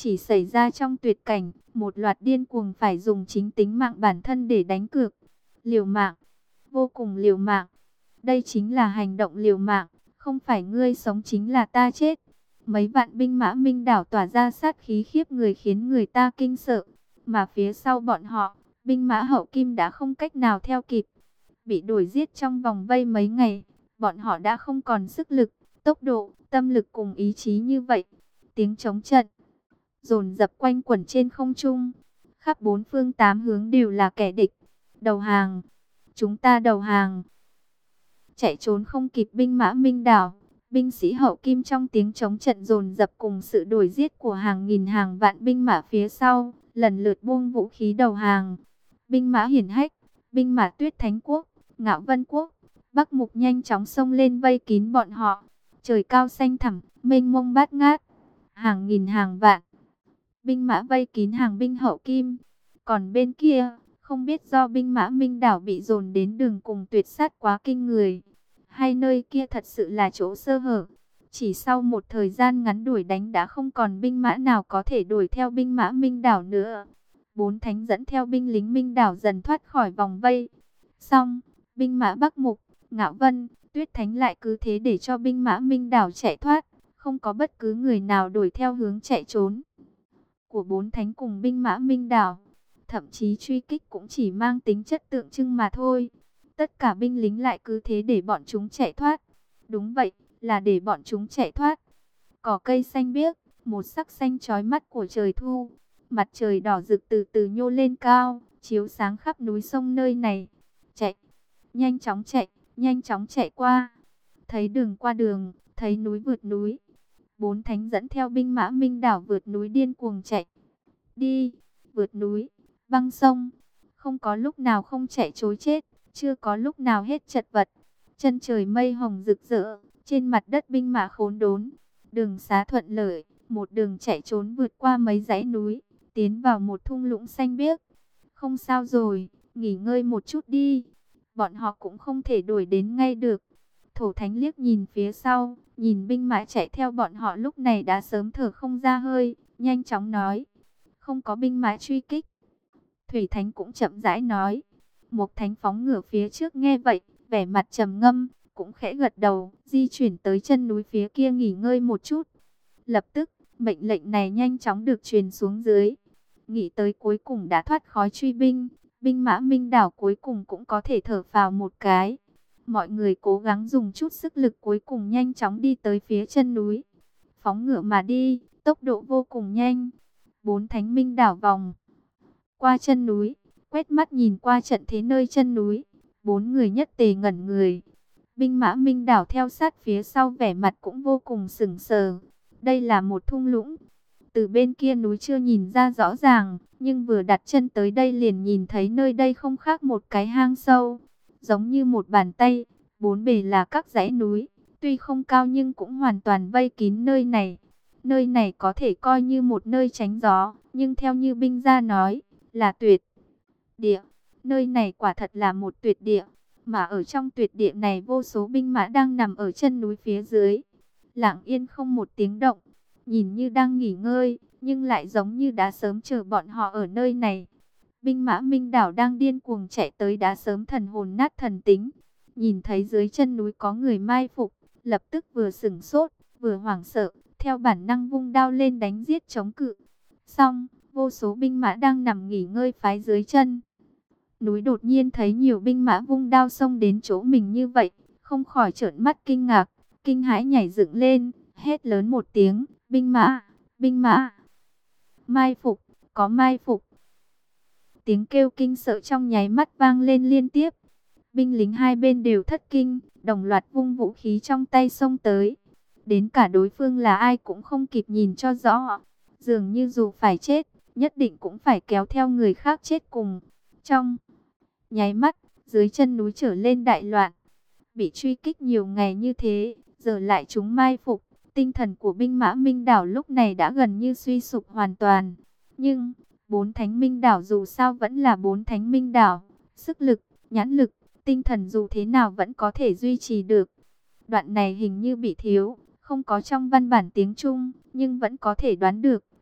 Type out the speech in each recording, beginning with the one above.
chỉ xảy ra trong tuyệt cảnh, một loạt điên cuồng phải dùng chính tính mạng bản thân để đánh cược. Liều mạng, vô cùng liều mạng. Đây chính là hành động liều mạng, không phải ngươi sống chính là ta chết. Mấy vạn binh mã Minh đảo tỏa ra sát khí khiếp người khiến người ta kinh sợ. Mà phía sau bọn họ, binh mã Hậu Kim đã không cách nào theo kịp. Bị đuổi giết trong vòng vây mấy ngày, bọn họ đã không còn sức lực, tốc độ, tâm lực cùng ý chí như vậy. Tiếng trống trận dồn dập quanh quẩn trên không trung, khắp bốn phương tám hướng đều là kẻ địch. Đầu hàng, chúng ta đầu hàng. Chạy trốn không kịp binh mã Minh đảo, binh sĩ Hậu Kim trong tiếng trống trận dồn dập cùng sự đuổi giết của hàng nghìn hàng vạn binh mã phía sau, lần lượt buông vũ khí đầu hàng. Binh mã Hiển Hách, binh mã Tuyết Thánh Quốc, Ngạo Vân Quốc, Bắc Mục nhanh chóng xông lên vây kín bọn họ. Trời cao xanh thẳm, mênh mông bát ngát, hàng nghìn hàng vạn binh mã vây kín hàng binh Hậu Kim. Còn bên kia, không biết do binh mã Minh đảo bị dồn đến đường cùng tuyệt sát quá kinh người, hay nơi kia thật sự là chỗ sơ hở. Chỉ sau một thời gian ngắn đuổi đánh đã không còn binh mã nào có thể đuổi theo binh mã Minh đảo nữa. Bốn thánh dẫn theo binh lính Minh đảo dần thoát khỏi vòng vây. Xong, binh mã Bắc Mục, Ngạo Vân, Tuyết Thánh lại cứ thế để cho binh mã Minh đảo chạy thoát. Không có bất cứ người nào đuổi theo hướng chạy trốn của bốn thánh cùng binh mã Minh đảo. Thậm chí truy kích cũng chỉ mang tính chất tượng trưng mà thôi. Tất cả binh lính lại cứ thế để bọn chúng chạy thoát. Đúng vậy, là để bọn chúng chạy thoát. Cỏ cây xanh biếc, một sắc xanh chói mắt của trời thu. Mặt trời đỏ rực từ từ nhô lên cao, chiếu sáng khắp núi sông nơi này. Chạy, nhanh chóng chạy qua. Thấy đường qua đường, thấy núi vượt núi. Bốn thánh dẫn theo binh mã Minh đảo vượt núi điên cuồng chạy. Đi, vượt núi, băng sông. Không có lúc nào không chạy trối chết, chưa có lúc nào hết chật vật. Chân trời mây hồng rực rỡ, trên mặt đất binh mã khốn đốn. Đường xá thuận lợi, một đường chạy trốn vượt qua mấy dãy núi, tiến vào một thung lũng xanh biếc. Không sao rồi, nghỉ ngơi một chút đi. Bọn họ cũng không thể đuổi đến ngay được. Thổ Thánh liếc nhìn phía sau, nhìn binh mã chạy theo bọn họ lúc này đã sớm thở không ra hơi, nhanh chóng nói. Không có binh mã truy kích. Thủy Thánh cũng chậm rãi nói. Mộc Thánh phóng ngựa phía trước nghe vậy, vẻ mặt trầm ngâm, cũng khẽ gật đầu, di chuyển tới chân núi phía kia nghỉ ngơi một chút. Lập tức, mệnh lệnh này nhanh chóng được truyền xuống dưới. Nghĩ tới cuối cùng đã thoát khói truy binh, binh mã Minh đảo cuối cùng cũng có thể thở phào một cái. Mọi người cố gắng dùng chút sức lực cuối cùng nhanh chóng đi tới phía chân núi. Phóng ngựa mà đi, tốc độ vô cùng nhanh. Bốn thánh Minh đảo vòng qua chân núi, quét mắt nhìn qua trận thế nơi chân núi. Bốn người nhất tề ngẩn người. Binh mã Minh đảo theo sát phía sau vẻ mặt cũng vô cùng sững sờ. Đây là một thung lũng. Từ bên kia núi chưa nhìn ra rõ ràng, nhưng vừa đặt chân tới đây liền nhìn thấy nơi đây không khác một cái hang sâu. Giống như một bàn tay, bốn bề là các dãy núi, tuy không cao nhưng cũng hoàn toàn vây kín nơi này. Nơi này có thể coi như một nơi tránh gió, nhưng theo như binh gia nói, là tuyệt địa. Nơi này quả thật là một tuyệt địa, mà ở trong tuyệt địa này vô số binh mã đang nằm ở chân núi phía dưới. Lặng yên không một tiếng động, nhìn như đang nghỉ ngơi, nhưng lại giống như đã sớm chờ bọn họ ở nơi này. Binh mã Minh đảo đang điên cuồng chạy tới đã sớm thần hồn nát thần tính. Nhìn thấy dưới chân núi có người mai phục, lập tức vừa sửng sốt, vừa hoảng sợ, theo bản năng vung đao lên đánh giết chống cự. Xong, vô số binh mã đang nằm nghỉ ngơi phái dưới chân núi đột nhiên thấy nhiều binh mã vung đao xông đến chỗ mình như vậy, không khỏi trợn mắt kinh ngạc, kinh hãi nhảy dựng lên, hét lớn một tiếng, binh mã, mai phục, có mai phục. Tiếng kêu kinh sợ trong nháy mắt vang lên liên tiếp. Binh lính hai bên đều thất kinh, đồng loạt vung vũ khí trong tay xông tới. Đến cả đối phương là ai cũng không kịp nhìn cho rõ. Dường như dù phải chết, nhất định cũng phải kéo theo người khác chết cùng. Trong nháy mắt, dưới chân núi trở lên đại loạn. Bị truy kích nhiều ngày như thế, giờ lại chúng mai phục. Tinh thần của binh mã Minh đảo lúc này đã gần như suy sụp hoàn toàn. Nhưng bốn thánh Minh đảo dù sao vẫn là bốn thánh Minh đảo. Sức lực, nhãn lực, tinh thần dù thế nào vẫn có thể duy trì được. Đoạn này hình như bị thiếu, không có trong văn bản tiếng Trung, nhưng vẫn có thể đoán được.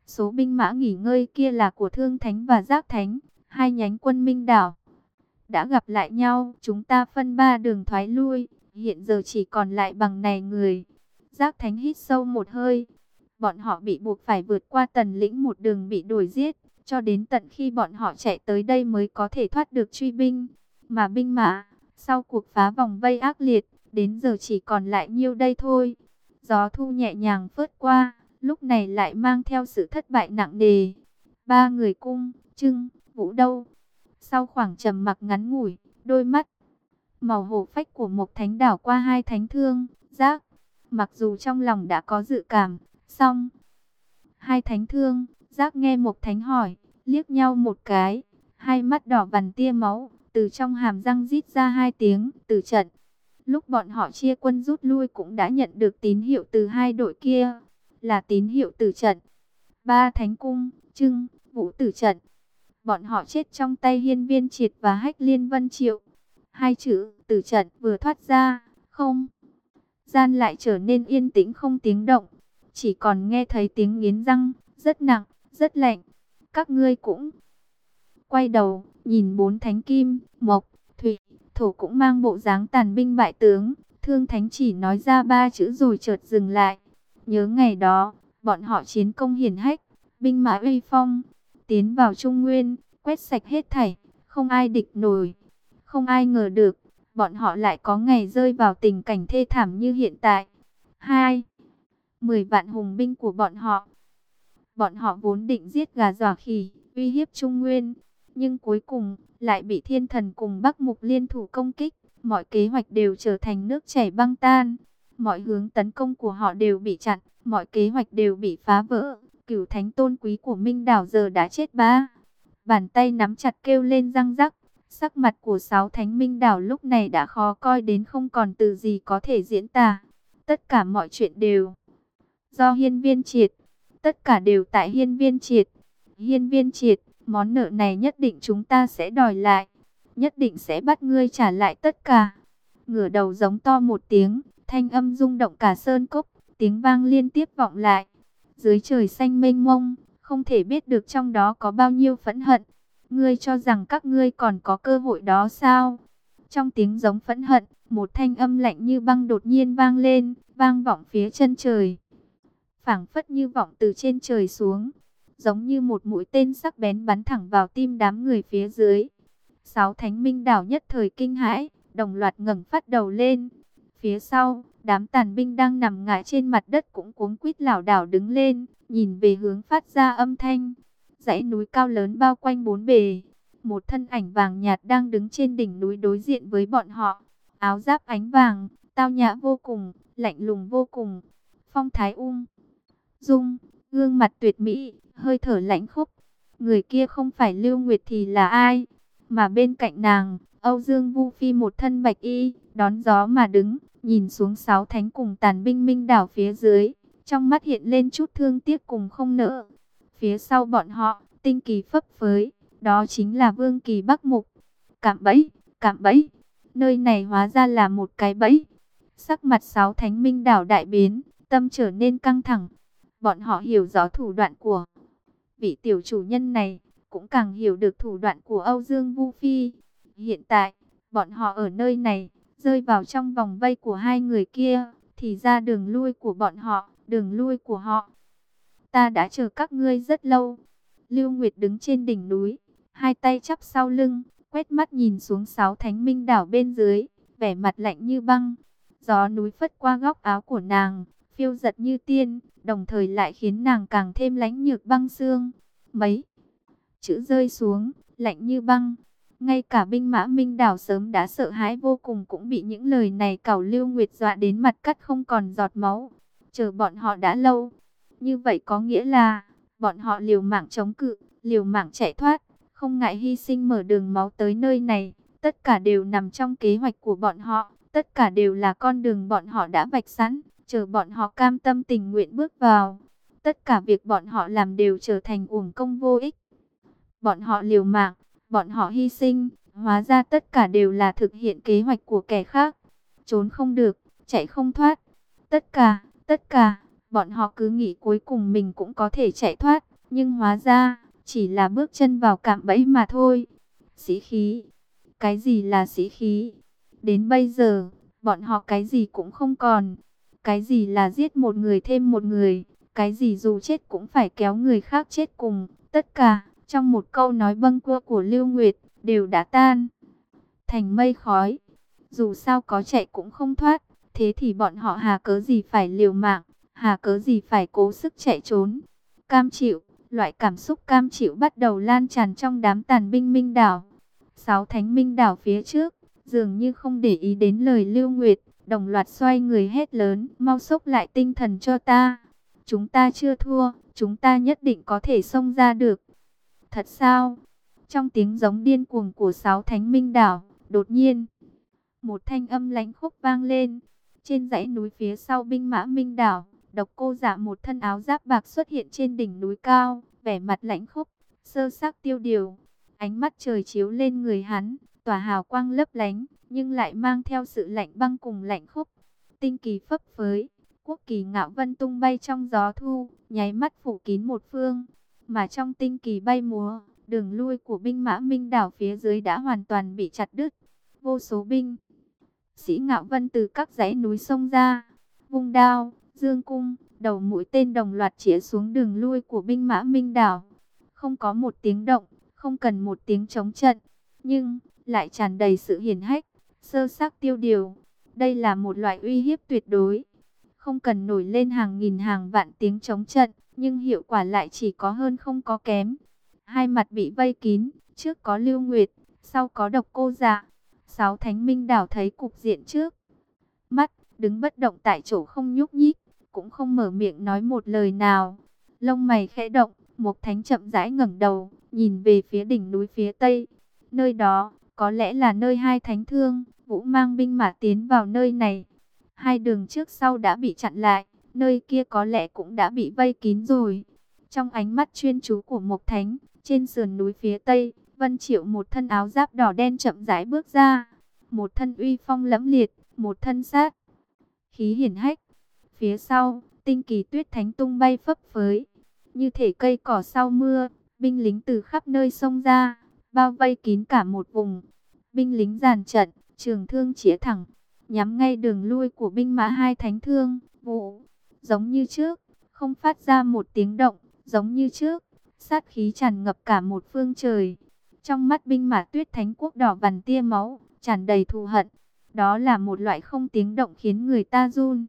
Số binh mã nghỉ ngơi kia là của Thương Thánh và Giác Thánh, hai nhánh quân Minh đảo. Đã gặp lại nhau, chúng ta phân ba đường thoái lui, hiện giờ chỉ còn lại bằng này người. Giác Thánh hít sâu một hơi. Bọn họ bị buộc phải vượt qua Tần lĩnh một đường bị đuổi giết, cho đến tận khi bọn họ chạy tới đây mới có thể thoát được truy binh. Mà binh mã, sau cuộc phá vòng vây ác liệt, đến giờ chỉ còn lại nhiêu đây thôi. Gió thu nhẹ nhàng phớt qua, lúc này lại mang theo sự thất bại nặng nề. Ba người Cung, Trưng, Vũ đâu? Sau khoảng trầm mặc ngắn ngủi, đôi mắt màu hổ phách của Mộc Thánh đảo qua hai thánh Thương, Giác. Mặc dù trong lòng đã có dự cảm, song hai thánh Thương, Giác nghe Mộc Thánh hỏi, liếc nhau một cái, hai mắt đỏ vằn tia máu, từ trong hàm răng rít ra hai tiếng tử trận. Lúc bọn họ chia quân rút lui cũng đã nhận được tín hiệu từ hai đội kia, là tín hiệu tử trận. Ba thánh Cung, Trưng, Vũ tử trận. Bọn họ chết trong tay Hiên Viên Triệt và Hách Liên Vân Triệu. Hai chữ tử trận vừa thoát ra, không gian lại trở nên yên tĩnh không tiếng động. Chỉ còn nghe thấy tiếng nghiến răng, rất nặng, rất lạnh. Các ngươi cũng quay đầu, nhìn bốn thánh Kim, Mộc, Thủy, Thổ cũng mang bộ dáng tàn binh bại tướng. Thương Thánh chỉ nói ra ba chữ rồi chợt dừng lại. Nhớ ngày đó, bọn họ chiến công hiển hách, binh mã uy phong, tiến vào Trung Nguyên, quét sạch hết thảy, không ai địch nổi. Không ai ngờ được, bọn họ lại có ngày rơi vào tình cảnh thê thảm như hiện tại. 10 vạn hùng binh của bọn họ. Bọn họ vốn định giết gà dọa khỉ, uy hiếp Trung Nguyên, nhưng cuối cùng lại bị Thiên Thần cùng Bắc Mục liên thủ công kích. Mọi kế hoạch đều trở thành nước chảy băng tan. Mọi hướng tấn công của họ đều bị chặn, mọi kế hoạch đều bị phá vỡ. Cửu thánh tôn quý của Minh đảo giờ đã chết ba. Bàn tay nắm chặt kêu lên răng rắc. Sắc mặt của sáu thánh Minh đảo lúc này đã khó coi đến không còn từ gì có thể diễn tả. Tất cả mọi chuyện đều do Hiên Viên Triệt. Tất cả đều tại Hiên Viên Triệt. Hiên Viên Triệt, món nợ này nhất định chúng ta sẽ đòi lại. Nhất định sẽ bắt ngươi trả lại tất cả. Ngửa đầu giống to một tiếng, thanh âm rung động cả sơn cốc, tiếng vang liên tiếp vọng lại. Dưới trời xanh mênh mông, không thể biết được trong đó có bao nhiêu phẫn hận. Ngươi cho rằng các ngươi còn có cơ hội đó sao? Trong tiếng giống phẫn hận, một thanh âm lạnh như băng đột nhiên vang lên, vang vọng phía chân trời. Phảng phất như vọng từ trên trời xuống, giống như một mũi tên sắc bén bắn thẳng vào tim đám người phía dưới. Sáu thánh Minh đảo nhất thời kinh hãi, đồng loạt ngẩng phát đầu lên. Phía sau, đám tàn binh đang nằm ngã trên mặt đất cũng cuống quýt lảo đảo đứng lên, nhìn về hướng phát ra âm thanh. Dãy núi cao lớn bao quanh bốn bề. Một thân ảnh vàng nhạt đang đứng trên đỉnh núi đối diện với bọn họ. Áo giáp ánh vàng, tao nhã vô cùng, lạnh lùng vô cùng. Phong thái dung, gương mặt tuyệt mỹ, hơi thở lãnh khốc. Người kia không phải Lưu Nguyệt thì là ai? Mà bên cạnh nàng, Âu Dương Vu Phi một thân bạch y, đón gió mà đứng, nhìn xuống sáu thánh cùng tàn binh Minh đảo phía dưới. Trong mắt hiện lên chút thương tiếc cùng không nỡ. Phía sau bọn họ, tinh kỳ phấp phới, đó chính là Vương Kỳ Bắc Mục. Cạm bẫy, cạm bẫy, nơi này hóa ra là một cái bẫy. Sắc mặt sáu thánh Minh đảo đại biến, tâm trở nên căng thẳng. Bọn họ hiểu rõ thủ đoạn của vị tiểu chủ nhân này, cũng càng hiểu được thủ đoạn của Âu Dương Vu Phi. Hiện tại, bọn họ ở nơi này, rơi vào trong vòng vây của hai người kia, thì ra đường lui của bọn họ, đường lui của họ. Ta đã chờ các ngươi rất lâu. Lưu Nguyệt đứng trên đỉnh núi, hai tay chắp sau lưng, quét mắt nhìn xuống sáu thánh Minh đảo bên dưới, vẻ mặt lạnh như băng. Gió núi phất qua góc áo của nàng, phiêu giật như tiên, đồng thời lại khiến nàng càng thêm lãnh nhược băng xương. Mấy chữ rơi xuống, lạnh như băng. Ngay cả binh mã Minh đảo sớm đã sợ hãi vô cùng cũng bị những lời này cẩu Lưu Nguyệt dọa đến mặt cắt không còn giọt máu. Chờ bọn họ đã lâu. Như vậy có nghĩa là bọn họ liều mạng chống cự, liều mạng chạy thoát, không ngại hy sinh mở đường máu tới nơi này. Tất cả đều nằm trong kế hoạch của bọn họ, tất cả đều là con đường bọn họ đã vạch sẵn, chờ bọn họ cam tâm tình nguyện bước vào. Tất cả việc bọn họ làm đều trở thành uổng công vô ích. Bọn họ liều mạng, bọn họ hy sinh, hóa ra tất cả đều là thực hiện kế hoạch của kẻ khác. Trốn không được, chạy không thoát. Tất cả, bọn họ cứ nghĩ cuối cùng mình cũng có thể chạy thoát. Nhưng hóa ra, chỉ là bước chân vào cạm bẫy mà thôi. Sĩ khí. Cái gì là sĩ khí? Đến bây giờ, bọn họ cái gì cũng không còn. Cái gì là giết một người thêm một người? Cái gì dù chết cũng phải kéo người khác chết cùng? Tất cả, trong một câu nói bâng quơ của Lưu Nguyệt, đều đã tan thành mây khói. Dù sao có chạy cũng không thoát. Thế thì bọn họ hà cớ gì phải liều mạng? Hà cớ gì phải cố sức chạy trốn? Cam chịu. Loại cảm xúc cam chịu bắt đầu lan tràn trong đám tàn binh Minh Đảo. Sáu thánh Minh Đảo phía trước, dường như không để ý đến lời Lưu Nguyệt, đồng loạt xoay người hét lớn, mau xốc lại tinh thần cho ta. Chúng ta chưa thua, chúng ta nhất định có thể xông ra được. Thật sao? Trong tiếng giống điên cuồng của sáu thánh Minh Đảo, đột nhiên, một thanh âm lãnh khốc vang lên. Trên dãy núi phía sau binh mã Minh Đảo, Độc Cô Dạ một thân áo giáp bạc xuất hiện trên đỉnh núi cao, vẻ mặt lãnh khốc, sơ xác tiêu điều. Ánh mắt trời chiếu lên người hắn, tỏa hào quang lấp lánh, nhưng lại mang theo sự lạnh băng cùng lạnh khốc. Tinh kỳ phấp phới, quốc kỳ ngạo vân tung bay trong gió thu, nháy mắt phủ kín một phương. Mà trong tinh kỳ bay múa, đường lui của binh mã Minh Đảo phía dưới đã hoàn toàn bị chặt đứt. Vô số binh sĩ ngạo vân từ các dãy núi sông ra, vung đao, dương cung, đầu mũi tên đồng loạt chĩa xuống đường lui của binh mã Minh Đảo. Không có một tiếng động, không cần một tiếng chống trận, nhưng lại tràn đầy sự hiển hách, sơ xác tiêu điều. Đây là một loại uy hiếp tuyệt đối. Không cần nổi lên hàng nghìn hàng vạn tiếng chống trận, nhưng hiệu quả lại chỉ có hơn không có kém. Hai mặt bị vây kín, trước có Lưu Nguyệt, sau có Độc Cô Dạ. Sáu thánh Minh Đảo thấy cục diện trước mắt, đứng bất động tại chỗ không nhúc nhích, cũng không mở miệng nói một lời nào. Lông mày khẽ động, Mộc Thánh chậm rãi ngẩng đầu, nhìn về phía đỉnh núi phía tây. Nơi đó, có lẽ là nơi hai thánh thương, Vũ mang binh mã tiến vào nơi này. Hai đường trước sau đã bị chặn lại, nơi kia có lẽ cũng đã bị vây kín rồi. Trong ánh mắt chuyên chú của Mộc Thánh, trên sườn núi phía tây, Vân Triệu một thân áo giáp đỏ đen chậm rãi bước ra. Một thân uy phong lẫm liệt, một thân sát khí hiển hách. Phía sau, tinh kỳ tuyết thánh tung bay phấp phới, như thể cây cỏ sau mưa. Binh lính từ khắp nơi xông ra, bao vây kín cả một vùng. Binh lính dàn trận, trường thương chĩa thẳng, nhắm ngay đường lui của binh mã hai thánh thương. Vụ, giống như trước, không phát ra một tiếng động, giống như trước, sát khí tràn ngập cả một phương trời. Trong mắt binh mã tuyết thánh quốc đỏ vằn tia máu, tràn đầy thù hận. Đó là một loại không tiếng động khiến người ta run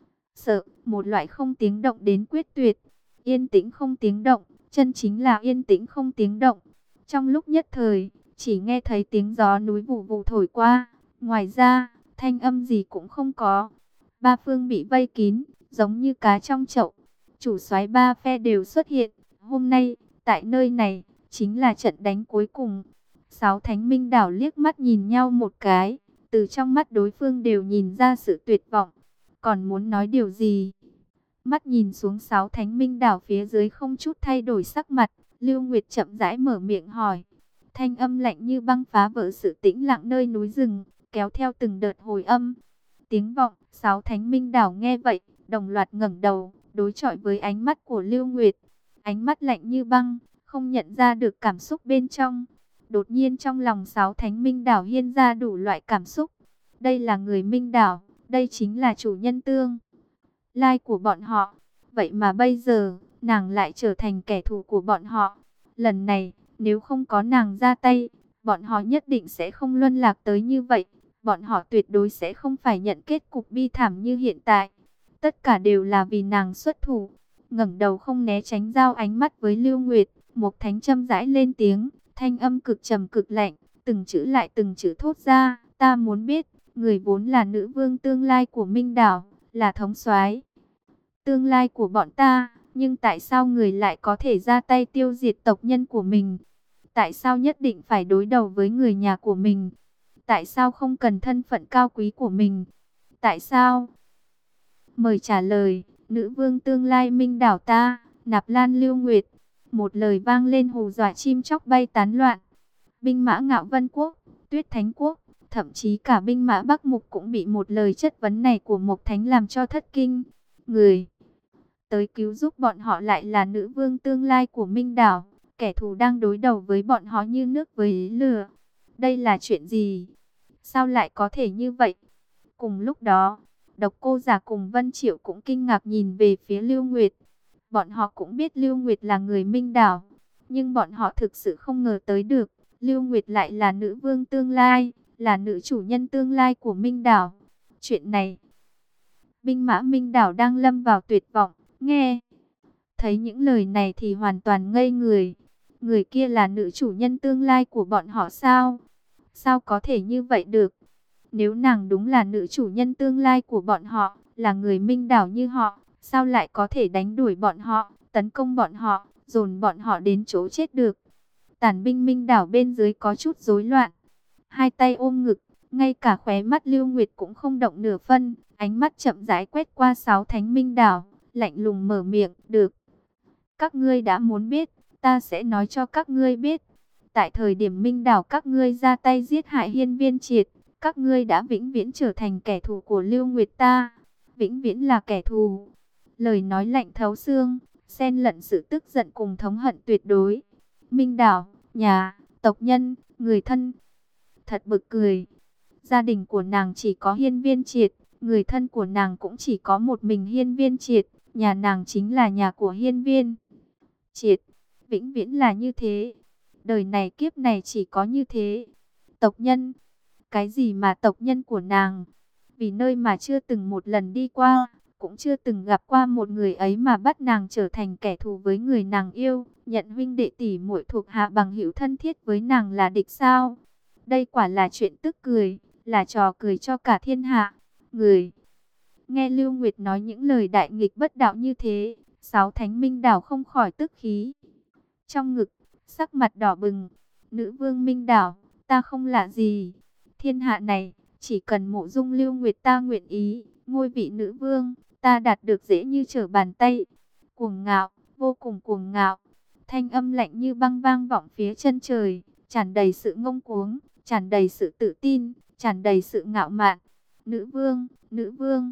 sợ, một loại không tiếng động đến quyết tuyệt. Yên tĩnh không tiếng động, chân chính là yên tĩnh không tiếng động. Trong lúc nhất thời, chỉ nghe thấy tiếng gió núi vù vù thổi qua, ngoài ra, thanh âm gì cũng không có. Ba phương bị vây kín, giống như cá trong chậu. Chủ soái ba phe đều xuất hiện. Hôm nay, tại nơi này, chính là trận đánh cuối cùng. Sáu thánh Minh Đảo liếc mắt nhìn nhau một cái, từ trong mắt đối phương đều nhìn ra sự tuyệt vọng. Còn muốn nói điều gì? Mắt nhìn xuống sáu thánh Minh Đảo phía dưới không chút thay đổi sắc mặt, Lưu Nguyệt chậm rãi mở miệng hỏi. Thanh âm lạnh như băng phá vỡ sự tĩnh lặng nơi núi rừng, kéo theo từng đợt hồi âm. Tiếng vọng, sáu thánh Minh Đảo nghe vậy, đồng loạt ngẩng đầu, đối chọi với ánh mắt của Lưu Nguyệt. Ánh mắt lạnh như băng, không nhận ra được cảm xúc bên trong. Đột nhiên trong lòng sáu thánh Minh Đảo hiên ra đủ loại cảm xúc. Đây là người Minh Đảo, đây chính là chủ nhân tương lai của bọn họ. Vậy mà bây giờ, nàng lại trở thành kẻ thù của bọn họ. Lần này, nếu không có nàng ra tay, bọn họ nhất định sẽ không luân lạc tới như vậy. Bọn họ tuyệt đối sẽ không phải nhận kết cục bi thảm như hiện tại. Tất cả đều là vì nàng xuất thủ. Ngẩng đầu không né tránh giao ánh mắt với Lưu Nguyệt, Mộc Thánh châm rãi lên tiếng, thanh âm cực trầm cực lạnh, từng chữ lại từng chữ thốt ra. Ta muốn biết, người vốn là nữ vương tương lai của Minh Đảo, là thống soái tương lai của bọn ta, nhưng tại sao người lại có thể ra tay tiêu diệt tộc nhân của mình? Tại sao nhất định phải đối đầu với người nhà của mình? Tại sao không cần thân phận cao quý của mình? Tại sao? Mời trả lời, nữ vương tương lai Minh Đảo ta, Nạp Lan Lưu Nguyệt. Một lời vang lên hù dọa chim chóc bay tán loạn. Binh mã Ngạo Vân Quốc, Tuyết Thánh Quốc, thậm chí cả binh mã Bắc Mục cũng bị một lời chất vấn này của Mộc Thánh làm cho thất kinh. Người tới cứu giúp bọn họ lại là nữ vương tương lai của Minh Đảo. Kẻ thù đang đối đầu với bọn họ như nước với lửa. Đây là chuyện gì? Sao lại có thể như vậy? Cùng lúc đó, Độc Cô Giả cùng Vân Triệu cũng kinh ngạc nhìn về phía Lưu Nguyệt. Bọn họ cũng biết Lưu Nguyệt là người Minh Đảo, nhưng bọn họ thực sự không ngờ tới được, Lưu Nguyệt lại là nữ vương tương lai, là nữ chủ nhân tương lai của Minh Đảo. Chuyện này, binh mã Minh Đảo đang lâm vào tuyệt vọng, nghe thấy những lời này thì hoàn toàn ngây người. Người kia là nữ chủ nhân tương lai của bọn họ sao? Sao có thể như vậy được? Nếu nàng đúng là nữ chủ nhân tương lai của bọn họ, là người Minh Đảo như họ, sao lại có thể đánh đuổi bọn họ, tấn công bọn họ, dồn bọn họ đến chỗ chết được? Tàn binh Minh Đảo bên dưới có chút rối loạn, hai tay ôm ngực, ngay cả khóe mắt Lưu Nguyệt cũng không động nửa phân, ánh mắt chậm rãi quét qua 6 thánh Minh Đảo, lạnh lùng mở miệng, được. Các ngươi đã muốn biết, ta sẽ nói cho các ngươi biết. Tại thời điểm Minh Đảo các ngươi ra tay giết hại Hiên Viên Triệt, các ngươi đã vĩnh viễn trở thành kẻ thù của Lưu Nguyệt ta. Vĩnh viễn là kẻ thù. Lời nói lạnh thấu xương, xen lẫn sự tức giận cùng thống hận tuyệt đối. Minh Đảo, nhà, tộc nhân, người thân. Thật bực cười. Gia đình của nàng chỉ có Hiên Viên Triệt, người thân của nàng cũng chỉ có một mình Hiên Viên Triệt. Nhà nàng chính là nhà của Hiên Viên Triệt. Vĩnh viễn là như thế. Đời này kiếp này chỉ có như thế. Tộc nhân. Cái gì mà tộc nhân của nàng? Vì nơi mà chưa từng một lần đi qua, cũng chưa từng gặp qua một người ấy mà bắt nàng trở thành kẻ thù với người nàng yêu, nhận huynh đệ tỷ muội thuộc hạ bằng hữu thân thiết với nàng là địch sao? Đây quả là chuyện tức cười, là trò cười cho cả thiên hạ. Người nghe Lưu Nguyệt nói những lời đại nghịch bất đạo như thế, 6 thánh Minh Đảo không khỏi tức khí. Trong ngực, sắc mặt đỏ bừng, nữ vương Minh Đảo, ta không lạ gì. Thiên hạ này, chỉ cần mộ dung Lưu Nguyệt ta nguyện ý, ngôi vị nữ vương, ta đạt được dễ như trở bàn tay. Cuồng ngạo, vô cùng cuồng ngạo. Thanh âm lạnh như băng vang vọng phía chân trời, tràn đầy sự ngông cuống, tràn đầy sự tự tin, tràn đầy sự ngạo mạn. Nữ vương, nữ vương.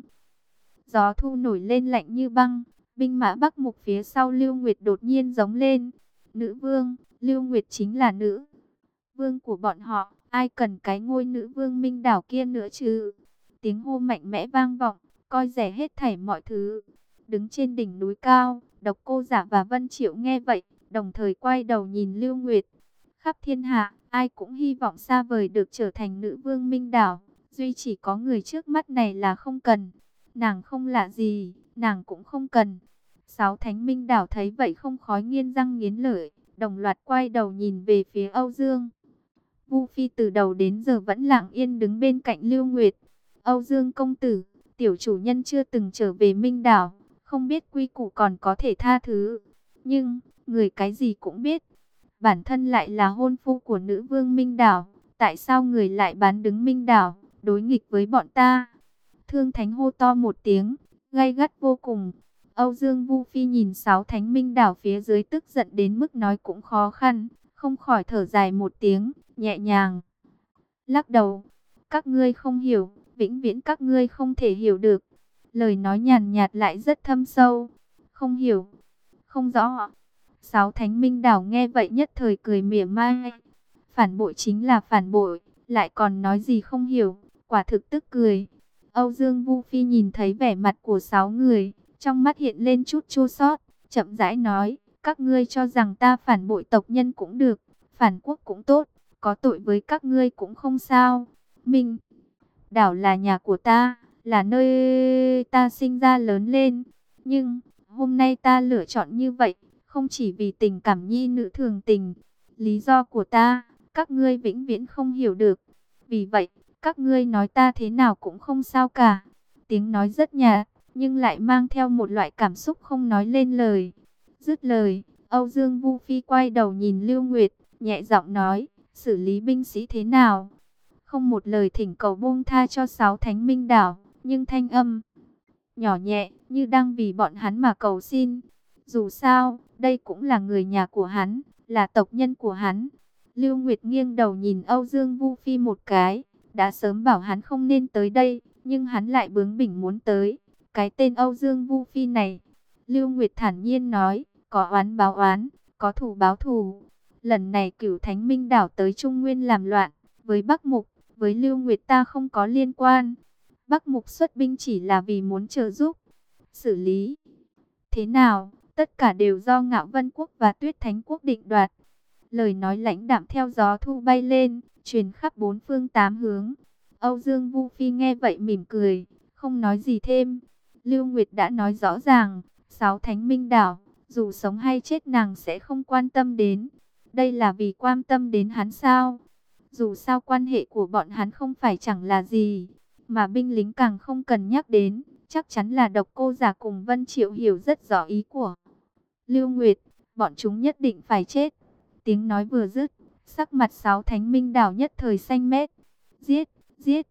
Gió thu nổi lên lạnh như băng, binh mã Bắc Mục phía sau Lưu Nguyệt đột nhiên giống lên. Nữ vương, Lưu Nguyệt chính là nữ vương của bọn họ, ai cần cái ngôi nữ vương Minh Đảo kia nữa chứ? Tiếng hô mạnh mẽ vang vọng, coi rẻ hết thảy mọi thứ. Đứng trên đỉnh núi cao, Độc Cô Giả và Vân Triệu nghe vậy, đồng thời quay đầu nhìn Lưu Nguyệt. Khắp thiên hạ, ai cũng hy vọng xa vời được trở thành nữ vương Minh Đảo, duy chỉ có người trước mắt này là không cần. Nàng không lạ gì, nàng cũng không cần. 6 thánh Minh Đảo thấy vậy không khói nghiến răng nghiến lợi, đồng loạt quay đầu nhìn về phía Âu Dương. Vu Phi từ đầu đến giờ vẫn lặng yên đứng bên cạnh Lưu Nguyệt. Âu Dương công tử, tiểu chủ nhân chưa từng trở về Minh Đảo, không biết quy củ còn có thể tha thứ. Nhưng, người cái gì cũng biết, bản thân lại là hôn phu của nữ vương Minh Đảo. Tại sao người lại bán đứng Minh Đảo, đối nghịch với bọn ta? Thương Thánh hô to một tiếng, gay gắt vô cùng. Âu Dương Vu Phi nhìn 6 thánh Minh Đảo phía dưới tức giận đến mức nói cũng khó khăn, không khỏi thở dài một tiếng, nhẹ nhàng lắc đầu. Các ngươi không hiểu, vĩnh viễn các ngươi không thể hiểu được. Lời nói nhàn nhạt lại rất thâm sâu. Không hiểu, không rõ. 6 thánh Minh Đảo nghe vậy nhất thời cười mỉa mai. Phản bội chính là phản bội, lại còn nói gì không hiểu, quả thực tức cười. Âu Dương Vu Phi nhìn thấy vẻ mặt của 6 người, trong mắt hiện lên chút chua xót, chậm rãi nói, các ngươi cho rằng ta phản bội tộc nhân cũng được, phản quốc cũng tốt, có tội với các ngươi cũng không sao. Minh Đảo là nhà của ta, là nơi ta sinh ra lớn lên, nhưng hôm nay ta lựa chọn như vậy, không chỉ vì tình cảm nhi nữ thường tình. Lý do của ta, các ngươi vĩnh viễn không hiểu được. Vì vậy, các ngươi nói ta thế nào cũng không sao cả. Tiếng nói rất nhạt, nhưng lại mang theo một loại cảm xúc không nói lên lời. Dứt lời, Âu Dương Vu Phi quay đầu nhìn Lưu Nguyệt, nhẹ giọng nói, xử lý binh sĩ thế nào? Không một lời thỉnh cầu buông tha cho 6 thánh Minh Đảo, nhưng thanh âm nhỏ nhẹ, như đang vì bọn hắn mà cầu xin. Dù sao, đây cũng là người nhà của hắn, là tộc nhân của hắn. Lưu Nguyệt nghiêng đầu nhìn Âu Dương Vu Phi một cái, đã sớm bảo hắn không nên tới đây, nhưng hắn lại bướng bỉnh muốn tới. Cái tên Âu Dương Vu Phi này, Lưu Nguyệt thản nhiên nói, có oán báo oán, có thù báo thù. Lần này Cửu Thánh Minh đảo tới Trung Nguyên làm loạn, với Bắc Mục, với Lưu Nguyệt ta không có liên quan. Bắc Mục xuất binh chỉ là vì muốn trợ giúp, xử lý. Thế nào, tất cả đều do Ngạo Vân Quốc và Tuyết Thánh Quốc định đoạt. Lời nói lãnh đạm theo gió thu bay lên, truyền khắp bốn phương tám hướng. Âu Dương Vu Phi nghe vậy mỉm cười, không nói gì thêm. Lưu Nguyệt đã nói rõ ràng, 6 Thánh Minh đảo, dù sống hay chết nàng sẽ không quan tâm đến. Đây là vì quan tâm đến hắn sao? Dù sao quan hệ của bọn hắn không phải chẳng là gì, mà binh lính càng không cần nhắc đến. Chắc chắn là Độc Cô Giả cùng Vân Triệu hiểu rất rõ ý của Lưu Nguyệt, bọn chúng nhất định phải chết. Tiếng nói vừa dứt, sắc mặt 6 Thánh Minh đảo nhất thời xanh mét. Giết, giết.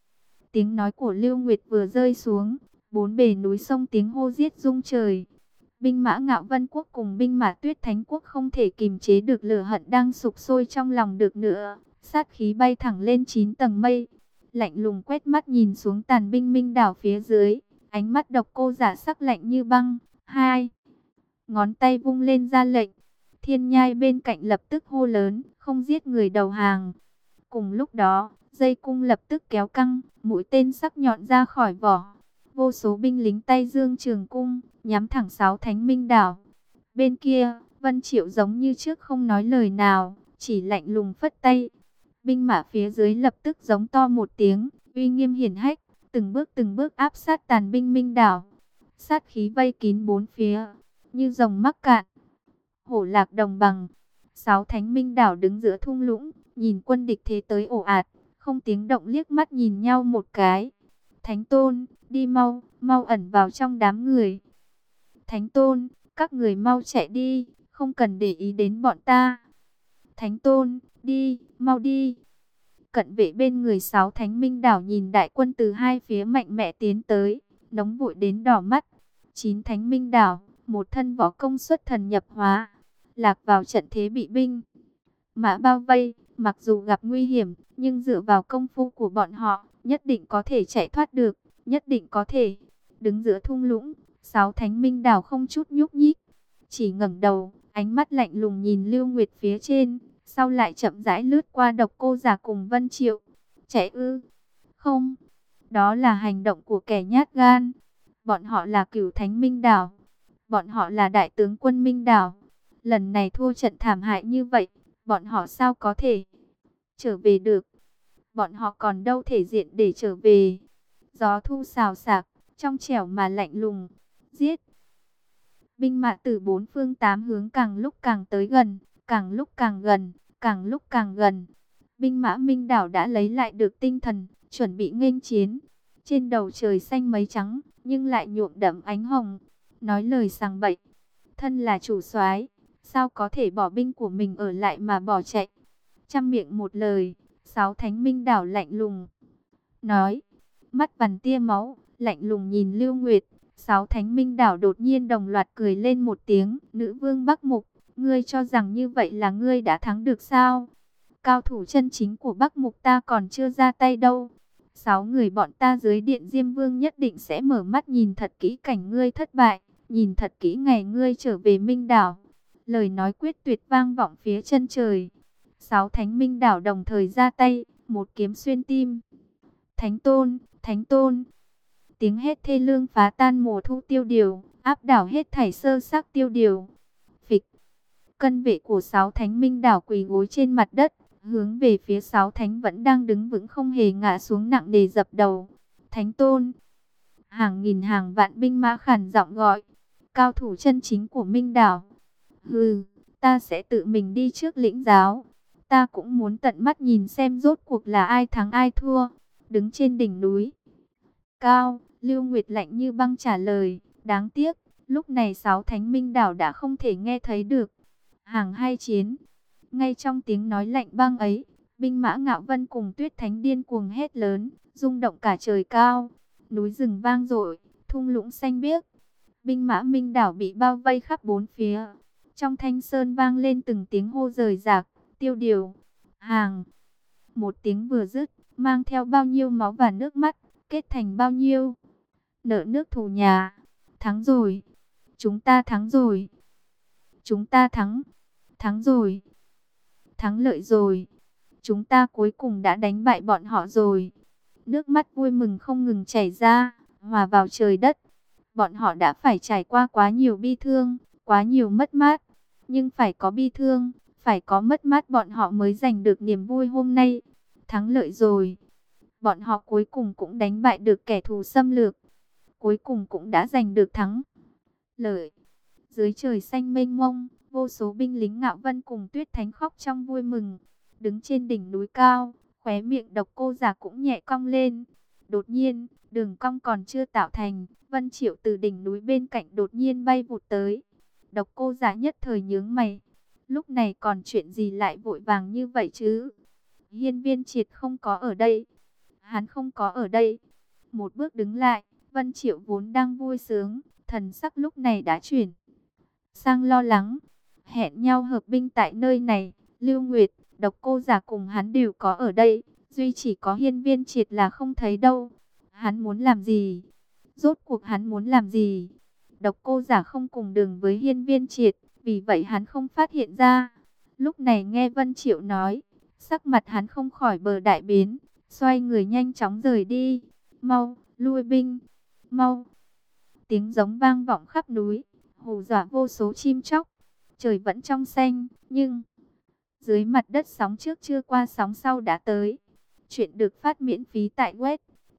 Tiếng nói của Lưu Nguyệt vừa rơi xuống, bốn bề núi sông tiếng hô giết rung trời. Binh mã Ngạo Vân Quốc cùng binh mã Tuyết Thánh Quốc không thể kìm chế được lửa hận đang sục sôi trong lòng được nữa. Sát khí bay thẳng lên 9 tầng mây. Lạnh lùng quét mắt nhìn xuống tàn binh Minh đảo phía dưới. Ánh mắt Độc Cô Giả sắc lạnh như băng. Hai ngón tay vung lên ra lệnh. Thiên Nhai bên cạnh lập tức hô lớn, không giết người đầu hàng. Cùng lúc đó, dây cung lập tức kéo căng, mũi tên sắc nhọn ra khỏi vỏ. Vô số binh lính tay giương trường cung, nhắm thẳng 6 Thánh Minh đảo. Bên kia, Vân Triệu giống như trước không nói lời nào, chỉ lạnh lùng phất tay. Binh mã phía dưới lập tức giống to một tiếng, uy nghiêm hiển hách, từng bước áp sát tàn binh Minh đảo. Sát khí vây kín bốn phía, như rồng mắc cạn, hổ lạc đồng bằng. 6 Thánh Minh đảo đứng giữa thung lũng, nhìn quân địch thế tới ồ ạt, không tiếng động liếc mắt nhìn nhau một cái. Thánh Tôn, đi mau, mau ẩn vào trong đám người. Thánh Tôn, các người mau chạy đi, không cần để ý đến bọn ta. Thánh Tôn, đi, mau đi. Cận vệ bên người 6 Thánh Minh đảo nhìn đại quân từ hai phía mạnh mẽ tiến tới, nóng vội đến đỏ mắt. 9 Thánh Minh đảo, một thân võ công xuất thần nhập hóa, lạc vào trận thế bị binh mã bao vây. Mặc dù gặp nguy hiểm, nhưng dựa vào công phu của bọn họ, nhất định có thể chạy thoát được, nhất định có thể. Đứng giữa thung lũng, 6 Thánh Minh đảo không chút nhúc nhích, chỉ ngẩng đầu, ánh mắt lạnh lùng nhìn Lưu Nguyệt phía trên, sau lại chậm rãi lướt qua Độc Cô Giả cùng Vân Triệu. Chạy ư? Không, đó là hành động của kẻ nhát gan. Bọn họ là Cửu Thánh Minh đảo, bọn họ là đại tướng quân Minh đảo. Lần này thua trận thảm hại như vậy, bọn họ sao có thể trở về được? Bọn họ còn đâu thể diện để trở về. Gió thu xào xạc, trong trẻo mà lạnh lùng. Giết! Binh mã từ bốn phương tám hướng càng lúc càng tới gần, càng lúc càng gần, càng lúc càng gần. Binh mã Minh đảo đã lấy lại được tinh thần, chuẩn bị nghênh chiến. Trên đầu trời xanh mấy trắng, nhưng lại nhuộm đẫm ánh hồng. Nói lời sằng bậy, thân là chủ soái, sao có thể bỏ binh của mình ở lại mà bỏ chạy? Trăm miệng một lời, 6 Thánh Minh đảo lạnh lùng nói, mắt vằn tia máu, lạnh lùng nhìn Lưu Nguyệt. 6 Thánh Minh đảo đột nhiên đồng loạt cười lên một tiếng. Nữ vương Bắc Mục, ngươi cho rằng như vậy là ngươi đã thắng được sao? Cao thủ chân chính của Bắc Mục ta còn chưa ra tay đâu. 6 người bọn ta dưới điện Diêm Vương nhất định sẽ mở mắt nhìn thật kỹ cảnh ngươi thất bại, nhìn thật kỹ ngày ngươi trở về Minh đảo. Lời nói quyết tuyệt vang vọng phía chân trời. 6 Thánh Minh đảo đồng thời ra tay, một kiếm xuyên tim. Thánh Tôn, Thánh Tôn. Tiếng hét thê lương phá tan mùa thu tiêu điều, áp đảo hết thảy sơ xác tiêu điều. Phịch. Cân vệ của 6 Thánh Minh đảo quỳ gối trên mặt đất, hướng về phía 6 Thánh vẫn đang đứng vững không hề ngã xuống nặng nề dập đầu. Thánh Tôn. Hàng nghìn hàng vạn binh mã khản giọng gọi. Cao thủ chân chính của Minh đảo. Hừ, ta sẽ tự mình đi trước lĩnh giáo. Ta cũng muốn tận mắt nhìn xem rốt cuộc là ai thắng ai thua. Đứng trên đỉnh núi cao, Lưu Nguyệt lạnh như băng trả lời. Đáng tiếc, lúc này 6 Thánh Minh đảo đã không thể nghe thấy được. Hàng hai chiến. Ngay trong tiếng nói lạnh băng ấy, binh mã Ngạo Vân cùng Tuyết Thánh điên cuồng hét lớn, rung động cả trời cao. Núi rừng vang dội, thung lũng xanh biếc. Binh mã Minh đảo bị bao vây khắp bốn phía. Trong thanh sơn vang lên từng tiếng hô rời rạc, tiêu điều. Hàng. Một tiếng vừa dứt, mang theo bao nhiêu máu và nước mắt, kết thành bao nhiêu nợ nước thù nhà. Thắng rồi. Chúng ta thắng rồi. Chúng ta thắng rồi. Thắng lợi rồi. Chúng ta cuối cùng đã đánh bại bọn họ rồi. Nước mắt vui mừng không ngừng chảy ra, hòa vào trời đất. Bọn họ đã phải trải qua quá nhiều bi thương, quá nhiều mất mát. Nhưng phải có bi thương, phải có mất mát bọn họ mới giành được niềm vui hôm nay. Thắng lợi rồi. Bọn họ cuối cùng cũng đánh bại được kẻ thù xâm lược. Cuối cùng cũng đã giành được thắng lợi. Dưới trời xanh mênh mông, vô số binh lính Ngạo Vân cùng Tuyết Thánh khóc trong vui mừng. Đứng trên đỉnh núi cao, khóe miệng Độc Cô Giả cũng nhẹ cong lên. Đột nhiên, đường cong còn chưa tạo thành, Vân Triệu từ đỉnh núi bên cạnh đột nhiên bay vụt tới. Độc Cô Giả nhất thời nhướng mày. Lúc này còn chuyện gì lại vội vàng như vậy chứ? Hiên Viên Triệt không có ở đây. Hắn không có ở đây. Một bước đứng lại, Vân Triệu vốn đang vui sướng, thần sắc lúc này đã chuyển sang lo lắng. Hẹn nhau hợp binh tại nơi này, Lưu Nguyệt, Độc Cô Giả cùng hắn đều có ở đây, duy chỉ có Hiên Viên Triệt là không thấy đâu. Hắn muốn làm gì? Rốt cuộc hắn muốn làm gì? Độc Cô Giả không cùng đường với Hiên Viên Triệt, vì vậy hắn không phát hiện ra. Lúc này nghe Vân Triệu nói, sắc mặt hắn không khỏi bờ đại biến, xoay người nhanh chóng rời đi. Mau, lui binh, mau. Tiếng giống vang vọng khắp núi, hù dọa vô số chim chóc. Trời vẫn trong xanh, nhưng dưới mặt đất sóng trước chưa qua sóng sau đã tới. Chuyện được phát miễn phí tại web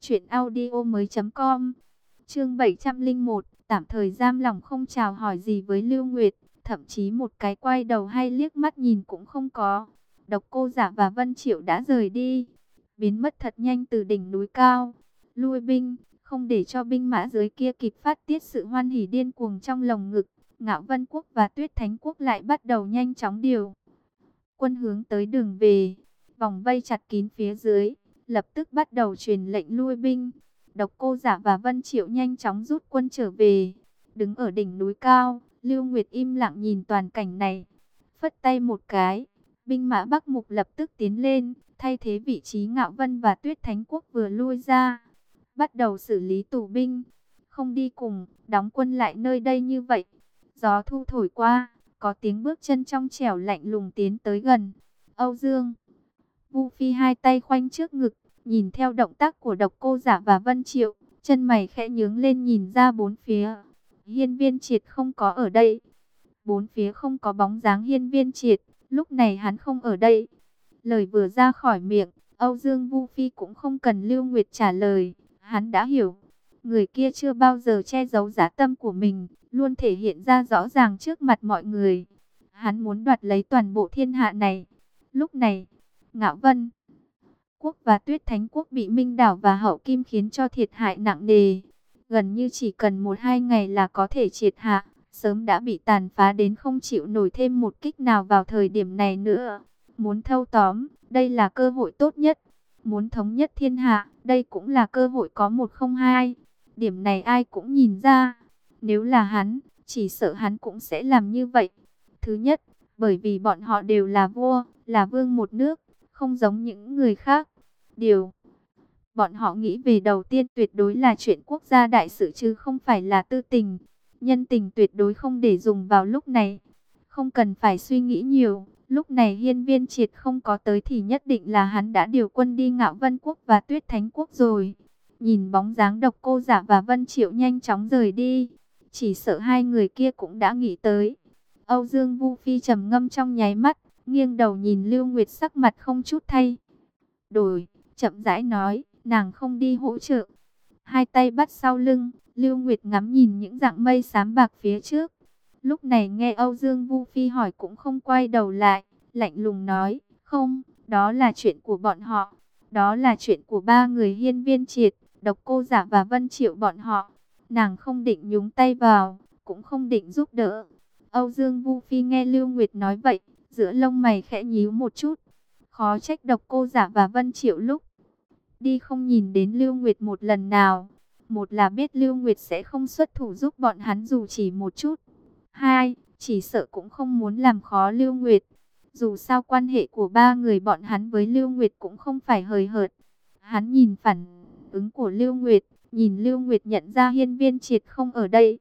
truyệnaudiomoi.com. Chương 701, tạm thời giam lòng không chào hỏi gì với Lưu Nguyệt, thậm chí một cái quay đầu hay liếc mắt nhìn cũng không có. Độc Cô Giả và Vân Triệu đã rời đi, biến mất thật nhanh từ đỉnh núi cao. Lui binh, không để cho binh mã dưới kia kịp phát tiết sự hoan hỉ điên cuồng trong lồng ngực. Ngạo Vân Quốc và Tuyết Thánh Quốc lại bắt đầu nhanh chóng điều quân hướng tới đường về. Vòng vây chặt kín phía dưới, lập tức bắt đầu truyền lệnh lui binh. Độc Cô Giả và Vân Triệu nhanh chóng rút quân trở về. Đứng ở đỉnh núi cao, Lưu Nguyệt im lặng nhìn toàn cảnh này. Phất tay một cái, binh mã Bắc Mục lập tức tiến lên, thay thế vị trí Ngạo Vân và Tuyết Thánh Quốc vừa lui ra. Bắt đầu xử lý tù binh, không đi cùng, đóng quân lại nơi đây như vậy. Gió thu thổi qua, có tiếng bước chân trong trẻo lạnh lùng tiến tới gần. Âu Dương Vu Phi hai tay khoanh trước ngực, nhìn theo động tác của Độc Cô Giả và Vân Triệu, chân mày khẽ nhướng lên nhìn ra bốn phía. Hiên Viên Triệt không có ở đây. Bốn phía không có bóng dáng Hiên Viên Triệt, lúc này hắn không ở đây. Lời vừa ra khỏi miệng, Âu Dương Vu Phi cũng không cần Lưu Nguyệt trả lời, hắn đã hiểu. Người kia chưa bao giờ che giấu dã tâm của mình, luôn thể hiện ra rõ ràng trước mặt mọi người. Hắn muốn đoạt lấy toàn bộ thiên hạ này. Lúc này, Ngạo Vân Quốc và Tuyết Thánh Quốc bị Minh Đảo và Hậu Kim khiến cho thiệt hại nặng nề. Gần như chỉ cần 1-2 ngày là có thể triệt hạ, sớm đã bị tàn phá đến không chịu nổi thêm một kích nào vào thời điểm này nữa. Muốn thâu tóm, đây là cơ hội tốt nhất. Muốn thống nhất thiên hạ, đây cũng là cơ hội có 1 không 2. Điểm này ai cũng nhìn ra. Nếu là hắn, chỉ sợ hắn cũng sẽ làm như vậy. Thứ nhất, bởi vì bọn họ đều là vua, là vương một nước, không giống những người khác. Điều bọn họ nghĩ về đầu tiên tuyệt đối là chuyện quốc gia đại sự chứ không phải là tư tình. Nhân tình tuyệt đối không để dùng vào lúc này. Không cần phải suy nghĩ nhiều. Lúc này Hiên Viên Triệt không có tới thì nhất định là hắn đã điều quân đi Ngạo Vân Quốc và Tuyết Thánh Quốc rồi. Nhìn bóng dáng Độc Cô Giả và Vân Triệu nhanh chóng rời đi, chỉ sợ hai người kia cũng đã nghĩ tới. Âu Dương Vu Phi trầm ngâm trong nháy mắt, nghiêng đầu nhìn Lưu Nguyệt sắc mặt không chút thay đổi, chậm rãi nói, nàng không đi hỗ trợ. Hai tay bắt sau lưng, Lưu Nguyệt ngắm nhìn những dạng mây xám bạc phía trước. Lúc này nghe Âu Dương Vu Phi hỏi cũng không quay đầu lại, lạnh lùng nói, không, đó là chuyện của bọn họ. Đó là chuyện của ba người Hiên Viên Triệt, Độc Cô Giả và Vân Triệu bọn họ. Nàng không định nhúng tay vào, cũng không định giúp đỡ. Âu Dương Vu Phi nghe Lưu Nguyệt nói vậy, giữa lông mày khẽ nhíu một chút. Khó trách Độc Cô Giả và Vân Triệu lúc đi không nhìn đến Lưu Nguyệt một lần nào. Một là biết Lưu Nguyệt sẽ không xuất thủ giúp bọn hắn dù chỉ một chút. Hai, chỉ sợ cũng không muốn làm khó Lưu Nguyệt. Dù sao quan hệ của ba người bọn hắn với Lưu Nguyệt cũng không phải hời hợt. Hắn nhìn phản ứng của Lưu Nguyệt, nhìn Lưu Nguyệt nhận ra Hiên Viên Triệt không ở đây.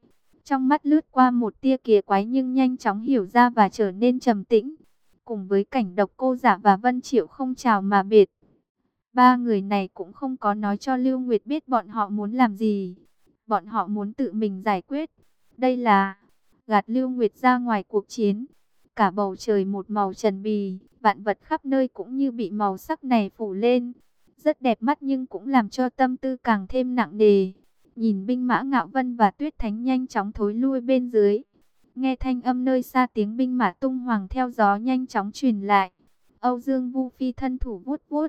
Trong mắt lướt qua một tia kỳ quái nhưng nhanh chóng hiểu ra và trở nên trầm tĩnh. Cùng với cảnh Độc Cô Giả và Vân Triệu không chào mà biệt. Ba người này cũng không có nói cho Lưu Nguyệt biết bọn họ muốn làm gì. Bọn họ muốn tự mình giải quyết. Đây là gạt Lưu Nguyệt ra ngoài cuộc chiến. Cả bầu trời một màu trần bì, vạn vật khắp nơi cũng như bị màu sắc này phủ lên. Rất đẹp mắt nhưng cũng làm cho tâm tư càng thêm nặng nề. Nhìn binh mã Ngạo Vân và Tuyết Thánh nhanh chóng thối lui bên dưới. Nghe thanh âm nơi xa tiếng binh mã tung hoành theo gió nhanh chóng truyền lại. Âu Dương Vu Phi thân thủ vuốt vuốt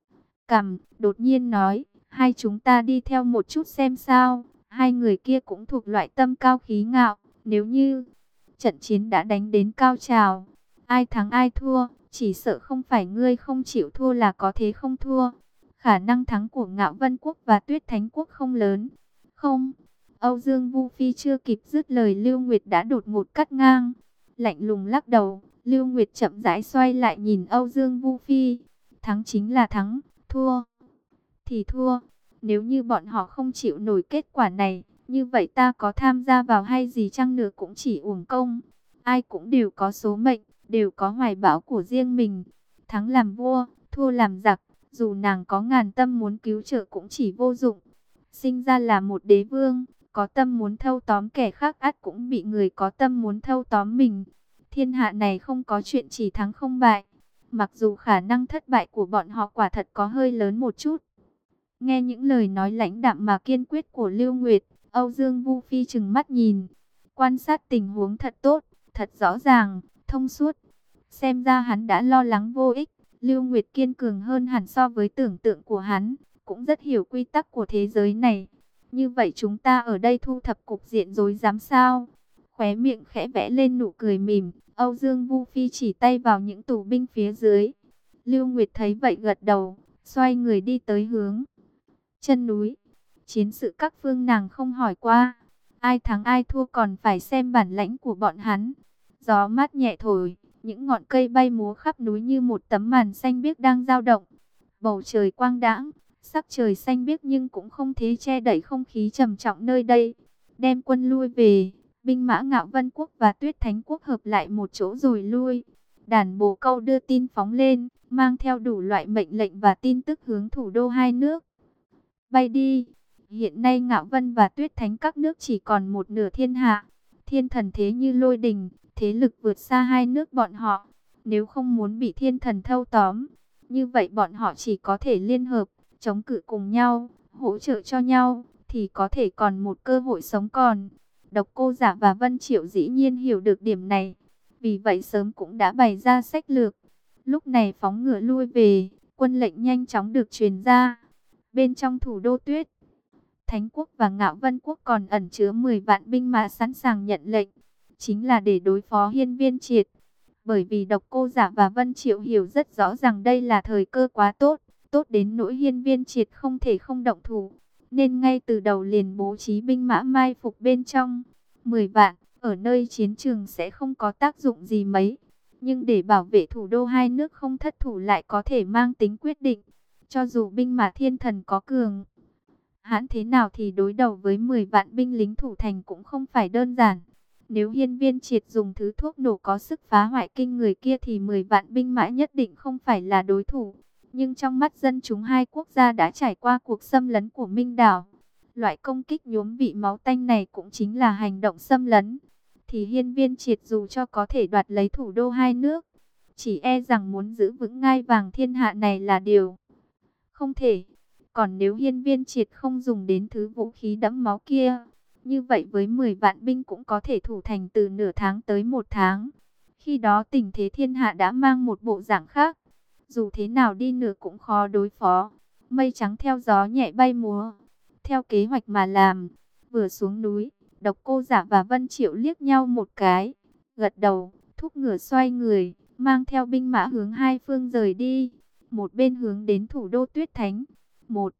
cằm, đột nhiên nói, hai chúng ta đi theo một chút xem sao. Hai người kia cũng thuộc loại tâm cao khí ngạo. Nếu như trận chiến đã đánh đến cao trào, ai thắng ai thua, chỉ sợ không phải ngươi không chịu thua là có thế không thua. Khả năng thắng của Ngạo Vân Quốc và Tuyết Thánh Quốc không lớn. Không, Âu Dương Vu Phi chưa kịp dứt lời Lưu Nguyệt đã đột ngột cắt ngang. Lạnh lùng lắc đầu, Lưu Nguyệt chậm rãi xoay lại nhìn Âu Dương Vu Phi. Thắng chính là thắng, thua thì thua. Nếu như bọn họ không chịu nổi kết quả này, như vậy ta có tham gia vào hay gì chăng nữa cũng chỉ uổng công. Ai cũng đều có số mệnh, đều có hoài bão của riêng mình. Thắng làm vua, thua làm giặc, dù nàng có ngàn tâm muốn cứu trợ cũng chỉ vô dụng. Sinh ra là một đế vương, có tâm muốn thâu tóm kẻ khác ắt cũng bị người có tâm muốn thâu tóm mình. Thiên hạ này không có chuyện chỉ thắng không bại. Mặc dù khả năng thất bại của bọn họ quả thật có hơi lớn một chút. Nghe những lời nói lãnh đạm mà kiên quyết của Lưu Nguyệt, Âu Dương Vu Phi trừng mắt nhìn. Quan sát tình huống thật tốt, thật rõ ràng, thông suốt. Xem ra hắn đã lo lắng vô ích. Lưu Nguyệt kiên cường hơn hẳn so với tưởng tượng của hắn, cũng rất hiểu quy tắc của thế giới này. Như vậy chúng ta ở đây thu thập cục diện rối rắm sao? Khóe miệng khẽ vẽ lên nụ cười mỉm, Âu Dương Vu Phi chỉ tay vào những tù binh phía dưới. Lưu Nguyệt thấy vậy gật đầu, xoay người đi tới hướng chân núi. Chiến sự các phương nàng không hỏi qua, ai thắng ai thua còn phải xem bản lãnh của bọn hắn. Gió mát nhẹ thổi, những ngọn cây bay múa khắp núi như một tấm màn xanh biếc đang dao động. Bầu trời quang đãng, sắc trời xanh biếc nhưng cũng không thể che đậy không khí trầm trọng nơi đây. Đem quân lui về, binh mã Ngạo Vân Quốc và Tuyết Thánh Quốc hợp lại một chỗ rồi lui. Đàn bồ câu đưa tin phóng lên, mang theo đủ loại mệnh lệnh và tin tức hướng thủ đô hai nước. Bay đi! Hiện nay Ngạo Vân và Tuyết Thánh các nước chỉ còn một nửa thiên hạ. Thiên thần thế như lôi đình, thế lực vượt xa hai nước bọn họ. Nếu không muốn bị thiên thần thâu tóm, như vậy bọn họ chỉ có thể liên hợp, chống cự cùng nhau, hỗ trợ cho nhau, thì có thể còn một cơ hội sống còn. Độc Cô Giả và Vân Triệu dĩ nhiên hiểu được điểm này. Vì vậy sớm cũng đã bày ra sách lược. Lúc này phóng ngựa lui về, quân lệnh nhanh chóng được truyền ra. Bên trong thủ đô Tuyết Thánh Quốc và Ngạo Vân Quốc còn ẩn chứa 10 vạn binh mã sẵn sàng nhận lệnh, chính là để đối phó Hiên Viên Triệt. Bởi vì Độc Cô Giả và Vân Triệu hiểu rất rõ rằng đây là thời cơ quá tốt, tốt đến nỗi Hiên Viên Triệt không thể không động thủ, nên ngay từ đầu liền bố trí binh mã mai phục bên trong. 10 vạn, ở nơi chiến trường sẽ không có tác dụng gì mấy, nhưng để bảo vệ thủ đô hai nước không thất thủ lại có thể mang tính quyết định. Cho dù binh mã thiên thần có cường hãn thế nào thì đối đầu với 10 vạn binh lính thủ thành cũng không phải đơn giản. Nếu Hiên Viên Triệt dùng thứ thuốc nổ có sức phá hoại kinh người kia thì 10 vạn binh mã nhất định không phải là đối thủ. Nhưng trong mắt dân chúng hai quốc gia đã trải qua cuộc xâm lấn của Minh Đảo, loại công kích nhuốm vị máu tanh này cũng chính là hành động xâm lấn. Thì Hiên Viên Triệt dù cho có thể đoạt lấy thủ đô hai nước, chỉ e rằng muốn giữ vững ngai vàng thiên hạ này là điều không thể. Còn nếu Hiên Viên Triệt không dùng đến thứ vũ khí đẫm máu kia, như vậy với 10 vạn binh cũng có thể thủ thành từ nửa tháng tới 1 tháng. Khi đó tình thế thiên hạ đã mang một bộ dạng khác. Dù thế nào đi nữa cũng khó đối phó. Mây trắng theo gió nhẹ bay múa, theo kế hoạch mà làm. Vừa xuống núi, Độc Cô Giả và Vân Triệu liếc nhau một cái, gật đầu, thúc ngựa xoay người, mang theo binh mã hướng hai phương rời đi. Một bên hướng đến thủ đô Tuyết Thánh, một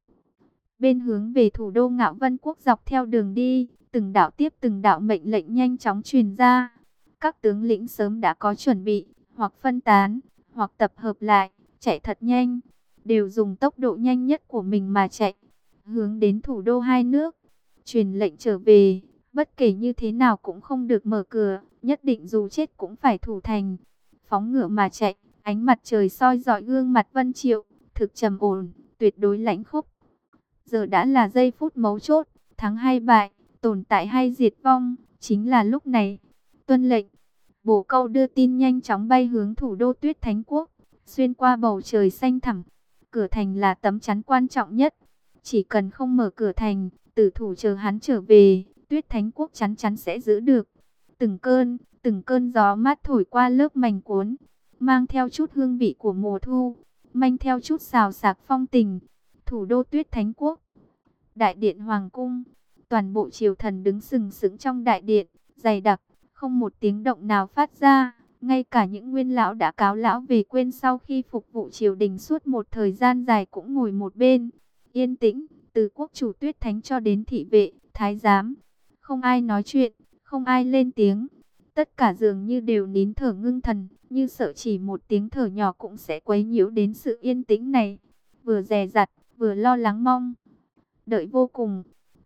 bên hướng về thủ đô Ngạo Vân Quốc. Dọc theo đường đi, từng đạo tiếp từng đạo mệnh lệnh nhanh chóng truyền ra. Các tướng lĩnh sớm đã có chuẩn bị, hoặc phân tán, hoặc tập hợp lại, chạy thật nhanh, đều dùng tốc độ nhanh nhất của mình mà chạy, hướng đến thủ đô hai nước. Truyền lệnh trở về, Bất kể như thế nào cũng không được mở cửa, nhất định dù chết cũng phải thủ thành. Phóng ngựa mà chạy, ánh mặt trời soi rọi gương mặt Vân Triệu, thực trầm ổn, tuyệt đối lãnh khốc. Giờ đã là giây phút mấu chốt, thắng hay bại, tồn tại hay diệt vong, chính là lúc này. Tuân lệnh, bổ câu đưa tin nhanh chóng bay hướng thủ đô Tuyết Thánh Quốc, xuyên qua bầu trời xanh thẳm. Cửa thành là tấm chắn quan trọng nhất, chỉ cần không mở cửa thành, tử thủ chờ hắn trở về, Tuyết Thánh Quốc chắn chắn sẽ giữ được. Từng cơn gió mát thổi qua lớp mành cuốn, mang theo chút hương vị của mùa thu, mang theo chút xào xạc phong tình. Thủ đô Tuyết Thánh Quốc, đại điện hoàng cung, toàn bộ triều thần đứng sừng sững trong đại điện, dày đặc, không một tiếng động nào phát ra. Ngay cả những nguyên lão đã cáo lão về quên sau khi phục vụ triều đình suốt một thời gian dài cũng ngồi một bên, yên tĩnh, từ quốc chủ Tuyết Thánh cho đến thị vệ, thái giám. Không ai nói chuyện, không ai lên tiếng. Tất cả dường như đều nín thở ngưng thần, như sợ chỉ một tiếng thở nhỏ cũng sẽ quấy nhiễu đến sự yên tĩnh này. Vừa dè dặt, vừa lo lắng mong đợi vô cùng.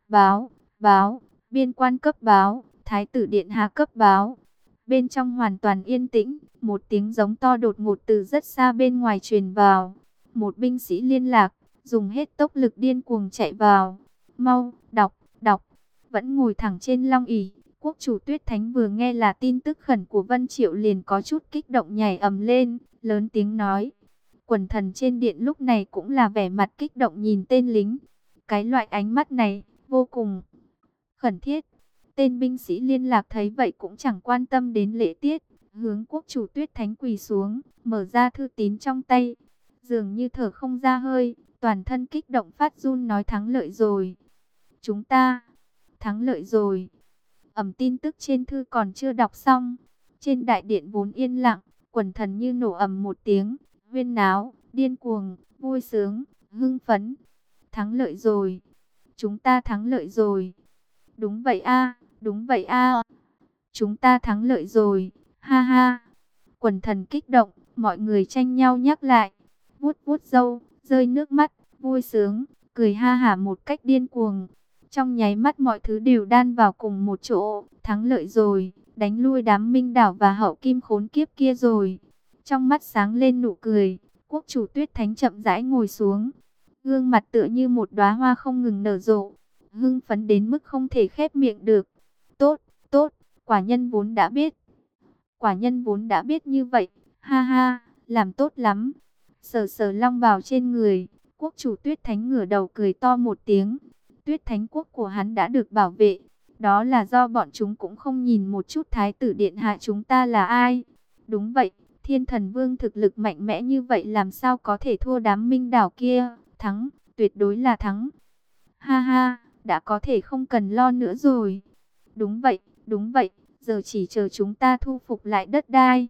Báo, biên quan cấp báo, thái tử điện hạ cấp báo. Bên trong hoàn toàn yên tĩnh, một tiếng giống to đột ngột từ rất xa bên ngoài truyền vào. Một binh sĩ liên lạc, dùng hết tốc lực điên cuồng chạy vào. Mau, đọc. Vẫn ngồi thẳng trên long ỷ, quốc chủ Tuyết Thánh vừa nghe là tin tức khẩn của Vân Triệu liền có chút kích động nhảy ầm lên, lớn tiếng nói. Quần thần trên điện lúc này cũng là vẻ mặt kích động nhìn tên lính. Cái loại ánh mắt này, vô cùng khẩn thiết. Tên binh sĩ liên lạc thấy vậy cũng chẳng quan tâm đến lễ tiết, hướng quốc chủ Tuyết Thánh quỳ xuống, mở ra thư tín trong tay. Dường như thở không ra hơi, toàn thân kích động phát run nói thắng lợi rồi. Chúng ta thắng lợi rồi. Tin tức trên thư còn chưa đọc xong. Trên đại điện vốn yên lặng, quần thần như nổ ầm một tiếng, huyên náo, điên cuồng, vui sướng, hưng phấn. Thắng lợi rồi. Chúng ta thắng lợi rồi. Đúng vậy a, đúng vậy a. Chúng ta thắng lợi rồi. Ha ha. Quần thần kích động, mọi người tranh nhau nhắc lại. Vuốt vuốt râu, rơi nước mắt, vui sướng, cười ha hả một cách điên cuồng. Trong nháy mắt mọi thứ đều đan vào cùng một chỗ, thắng lợi rồi, đánh lui đám Minh Đảo và Hậu Kim khốn kiếp kia rồi. Trong mắt sáng lên nụ cười, quốc chủ Tuyết Thánh chậm rãi ngồi xuống. Gương mặt tựa như một đóa hoa không ngừng nở rộ, hưng phấn đến mức không thể khép miệng được. Tốt, quả nhân vốn đã biết. Quả nhân vốn đã biết như vậy, ha ha, làm tốt lắm. Sờ sờ long bào trên người, quốc chủ Tuyết Thánh ngửa đầu cười to một tiếng. Tuyết Thánh Quốc của hắn đã được bảo vệ, đó là do bọn chúng cũng không nhìn một chút thái tử điện hạ chúng ta là ai. Đúng vậy, Thiên Thần Vương thực lực mạnh mẽ như vậy làm sao có thể thua đám Minh Đảo kia, thắng, tuyệt đối là thắng. Ha ha, đã có thể không cần lo nữa rồi. Đúng vậy, giờ chỉ chờ chúng ta thu phục lại đất đai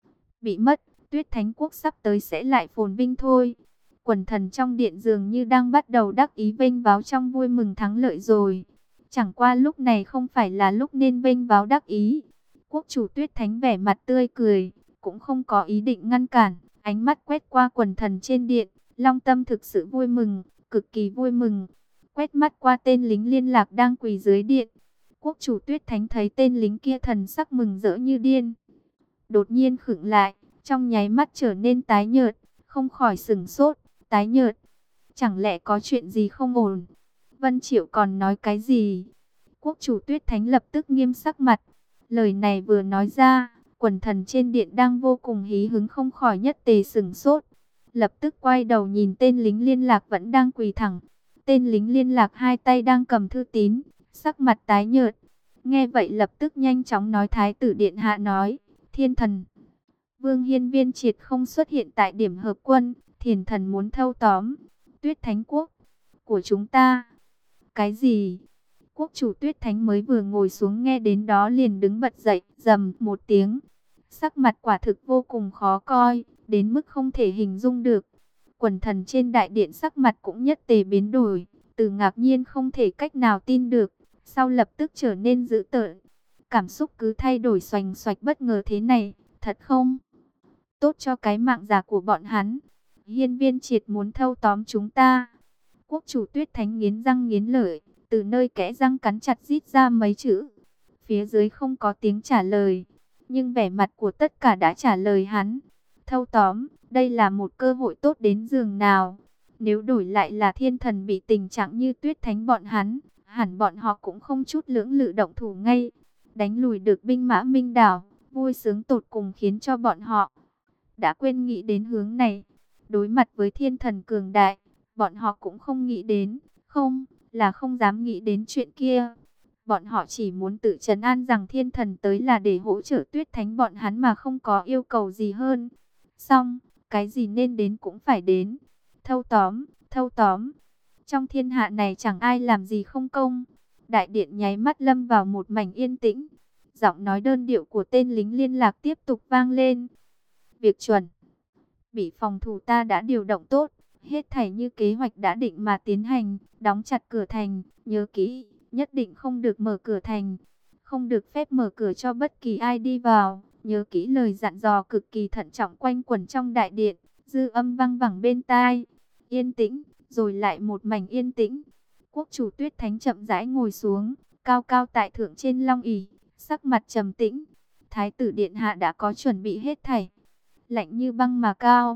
bị mất, Tuyết Thánh Quốc sắp tới sẽ lại phồn vinh thôi. Quần thần trong điện dường như đang bắt đầu đắc ý vênh váo trong vui mừng thắng lợi rồi. Chẳng qua lúc này không phải là lúc nên vênh váo đắc ý. Quốc chủ Tuyết Thánh vẻ mặt tươi cười, cũng không có ý định ngăn cản, ánh mắt quét qua quần thần trên điện, long tâm thực sự vui mừng, cực kỳ vui mừng. Quét mắt qua tên lính liên lạc đang quỳ dưới điện. Quốc chủ Tuyết Thánh thấy tên lính kia thần sắc mừng rỡ như điên. Đột nhiên khựng lại, trong nháy mắt trở nên tái nhợt, không khỏi sửng sốt, tái nhợt. Chẳng lẽ có chuyện gì không ổn? Vân Triệu còn nói cái gì? Quốc chủ Tuyết Thánh lập tức nghiêm sắc mặt. Lời này vừa nói ra, quần thần trên điện đang vô cùng hí hứng không khỏi nhất tề sửng sốt. Lập tức quay đầu nhìn tên lính liên lạc vẫn đang quỳ thẳng. Tên lính liên lạc hai tay đang cầm thư tín, sắc mặt tái nhợt. Nghe vậy lập tức nhanh chóng nói thái tử điện hạ nói, Thiên Thần Vương Hiên Viên Triệt không xuất hiện tại điểm hợp quân, Thiên Thần muốn thâu tóm Tuyết Thánh Quốc của chúng ta. Cái gì? Quốc chủ Tuyết Thánh mới vừa ngồi xuống nghe đến đó liền đứng bật dậy, rầm một tiếng. Sắc mặt quả thực vô cùng khó coi, đến mức không thể hình dung được. Quần thần trên đại điện sắc mặt cũng nhất tề biến đổi, từ ngạc nhiên không thể cách nào tin được, sau lập tức trở nên dữ tợn. Cảm xúc cứ thay đổi xoành xoạch bất ngờ thế này, thật không? Tốt cho cái mạng già của bọn hắn. Hiên Viên Triệt muốn thâu tóm chúng ta. Quốc chủ Tuyết Thánh nghiến răng nghiến lợi, từ nơi kẽ răng cắn chặt rít ra mấy chữ. Phía dưới không có tiếng trả lời, nhưng vẻ mặt của tất cả đã trả lời hắn. Thâu tóm, đây là một cơ hội tốt đến giường nào. Nếu đổi lại là thiên thần bị tình trạng như Tuyết Thánh bọn hắn, hẳn bọn họ cũng không chút lưỡng lự động thủ ngay. Đánh lùi được binh mã Minh Đảo, vui sướng tột cùng khiến cho bọn họ đã quên nghĩ đến hướng này. Đối mặt với thiên thần cường đại, bọn họ cũng không nghĩ đến, không, là không dám nghĩ đến chuyện kia. Bọn họ chỉ muốn tự trấn an rằng thiên thần tới là để hỗ trợ Tuyết Thánh bọn hắn mà không có yêu cầu gì hơn. Xong, cái gì nên đến cũng phải đến. Thâu tóm, thâu tóm. Trong thiên hạ này chẳng ai làm gì không công. Đại điện nháy mắt lâm vào một mảnh yên tĩnh. Giọng nói đơn điệu của tên lính liên lạc tiếp tục vang lên. Việc chuẩn bị phòng thủ ta đã điều động tốt. Hết thảy như kế hoạch đã định mà tiến hành. Đóng chặt cửa thành. Nhớ kỹ, nhất định không được mở cửa thành. Không được phép mở cửa cho bất kỳ ai đi vào. Nhớ kỹ lời dặn dò cực kỳ thận trọng quanh quẩn trong đại điện. Dư âm vang vẳng bên tai. Yên tĩnh, rồi lại một mảnh yên tĩnh. Quốc chủ Tuyết Thánh chậm rãi ngồi xuống, cao cao tại thượng trên long ỷ, sắc mặt trầm tĩnh. Thái tử điện hạ đã có chuẩn bị hết thảy. Lạnh như băng mà cao.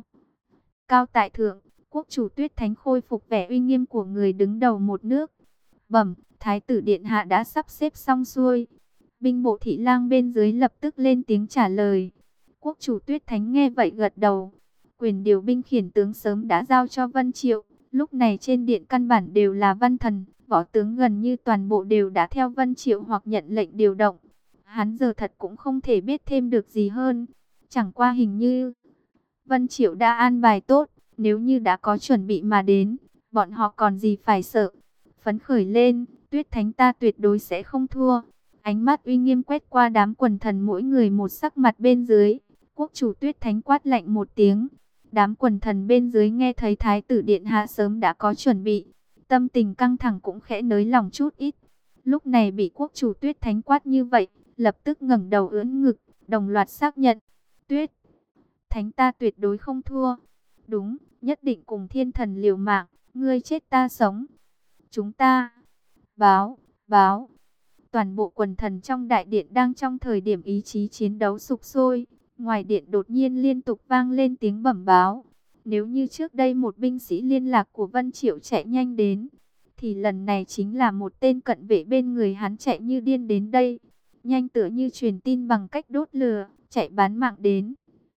Cao tại thượng, quốc chủ Tuyết Thánh khôi phục vẻ uy nghiêm của người đứng đầu một nước. Bẩm, thái tử điện hạ đã sắp xếp xong xuôi. Binh bộ thị lang bên dưới lập tức lên tiếng trả lời. Quốc chủ Tuyết Thánh nghe vậy gật đầu. Quyền điều binh khiển tướng sớm đã giao cho Vân Triệu. Lúc này trên điện căn bản đều là văn thần. Võ tướng gần như toàn bộ đều đã theo Vân Triệu hoặc nhận lệnh điều động. Hắn giờ thật cũng không thể biết thêm được gì hơn. Chẳng qua hình như Vân Triệu đã an bài tốt. Nếu như đã có chuẩn bị mà đến, bọn họ còn gì phải sợ. Phấn khởi lên, Tuyết Thánh ta tuyệt đối sẽ không thua. Ánh mắt uy nghiêm quét qua đám quần thần mỗi người một sắc mặt bên dưới. Quốc chủ Tuyết Thánh quát lạnh một tiếng. Đám quần thần bên dưới nghe thấy thái tử điện hạ sớm đã có chuẩn bị. Tâm tình căng thẳng cũng khẽ nới lòng chút ít. Lúc này bị quốc chủ Tuyết Thánh quát như vậy, lập tức ngẩng đầu ưỡn ngực, đồng loạt xác nhận. Tuyết Thánh ta tuyệt đối không thua. Đúng, nhất định cùng thiên thần liều mạng, ngươi chết ta sống. Chúng ta báo, báo. Toàn bộ quần thần trong đại điện đang trong thời điểm ý chí chiến đấu sục sôi. Ngoài điện đột nhiên liên tục vang lên tiếng bẩm báo. Nếu như trước đây một binh sĩ liên lạc của Vân Triệu chạy nhanh đến, thì lần này chính là một tên cận vệ bên người hắn chạy như điên đến đây. Nhanh tựa như truyền tin bằng cách đốt lửa, chạy bán mạng đến.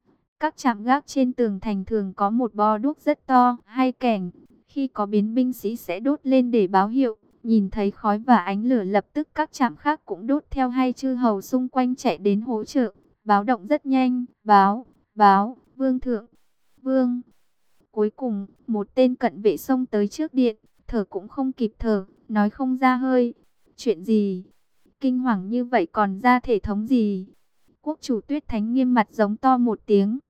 Các trạm gác trên tường thành thường có một bo đuốc rất to, hay kèn. Khi có biến binh sĩ sẽ đốt lên để báo hiệu. Nhìn thấy khói và ánh lửa lập tức các trạm khác cũng đốt theo, hay chư hầu xung quanh chạy đến hỗ trợ. Báo động rất nhanh, báo, vương thượng, vương. Cuối cùng, một tên cận vệ xông tới trước điện, thở cũng không kịp thở, nói không ra hơi. Chuyện gì? Kinh hoàng như vậy còn ra thể thống gì? Quốc chủ Tuyết Thánh nghiêm mặt giống to một tiếng.